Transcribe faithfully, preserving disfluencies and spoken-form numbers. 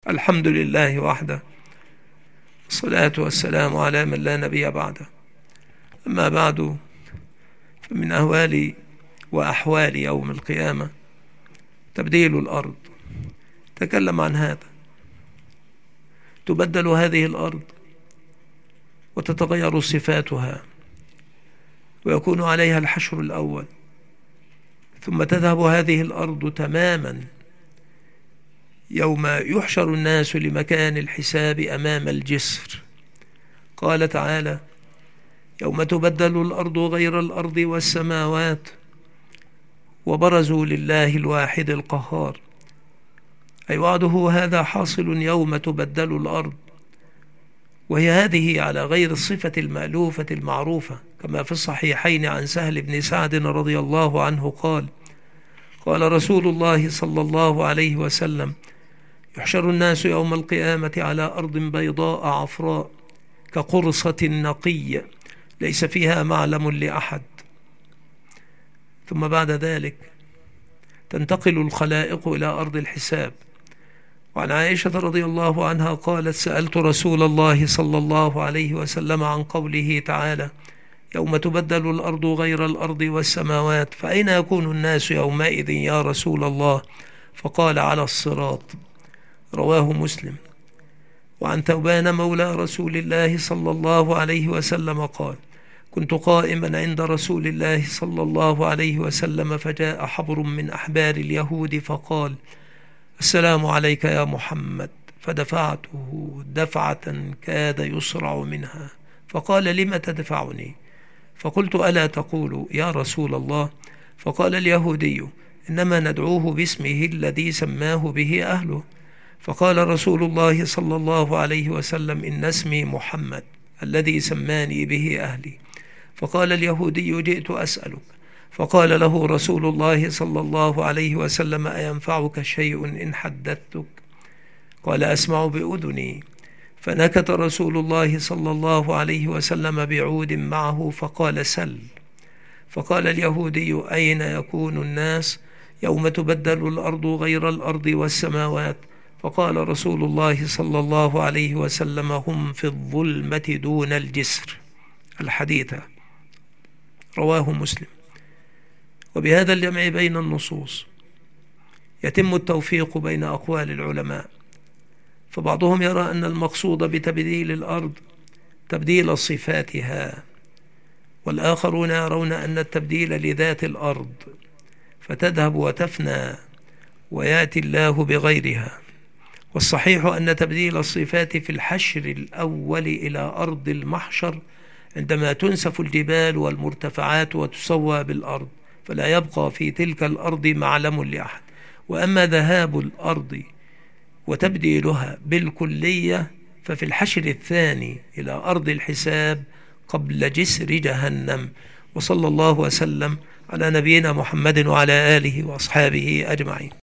الحمد لله وحده، الصلاة والسلام على من لا نبي بعده. أما بعد، فمن أهوال وأحوال يوم القيامة تبديل الأرض. تكلم عن هذا. تبدل هذه الأرض وتتغير صفاتها ويكون عليها الحشر الأول، ثم تذهب هذه الأرض تماما يوم يحشر الناس لمكان الحساب أمام الجسر. قال تعالى: يوم تبدل الأرض غير الأرض والسماوات وبرزوا لله الواحد القهار. أي وعده هذا حاصل يوم تبدل الأرض، وهي هذه على غير الصفة المألوفة المعروفة، كما في الصحيحين عن سهل بن سعد رضي الله عنه قال: قال رسول الله صلى الله عليه وسلم: يحشر الناس يوم القيامة على أرض بيضاء عفراء كقرصة نقية ليس فيها معلم لأحد. ثم بعد ذلك تنتقل الخلائق إلى أرض الحساب. وعن عائشة رضي الله عنها قالت: سألت رسول الله صلى الله عليه وسلم عن قوله تعالى: يوم تبدل الأرض غير الأرض والسماوات، فأين يكون الناس يومئذ يا رسول الله؟ فقال: على الصراط. رواه مسلم. وعن ثوبان مولى رسول الله صلى الله عليه وسلم قال: كنت قائما عند رسول الله صلى الله عليه وسلم، فجاء حبر من أحبار اليهود فقال: السلام عليك يا محمد، فدفعته دفعة كاد يصرع منها، فقال: لم تدفعني؟ فقلت: ألا تقول يا رسول الله؟ فقال اليهودي: إنما ندعوه باسمه الذي سماه به أهله. فقال رسول الله صلى الله عليه وسلم: إن اسمي محمد الذي سماني به أهلي. فقال اليهودي: جئت أسألك. فقال له رسول الله صلى الله عليه وسلم: أينفعك شيء إن حدثتك؟ قال: أسمع بأذني. فنكت رسول الله صلى الله عليه وسلم بعود معه فقال: سل. فقال اليهودي: أين يكون الناس يوم تبدل الأرض غير الأرض والسماوات؟ فقال رسول الله صلى الله عليه وسلم: هم في الظلمة دون الجسر. الحديث رواه مسلم. وبهذا الجمع بين النصوص يتم التوفيق بين أقوال العلماء، فبعضهم يرى أن المقصود بتبديل الأرض تبديل صفاتها، والآخرون يرون أن التبديل لذات الأرض فتذهب وتفنى ويأتي الله بغيرها. والصحيح أن تبديل الصفات في الحشر الأول إلى أرض المحشر عندما تنسف الجبال والمرتفعات وتسوى بالأرض، فلا يبقى في تلك الأرض معلم لأحد. وأما ذهاب الأرض وتبديلها بالكلية ففي الحشر الثاني إلى أرض الحساب قبل جسر جهنم. وصلى الله وسلم على نبينا محمد وعلى آله وأصحابه أجمعين.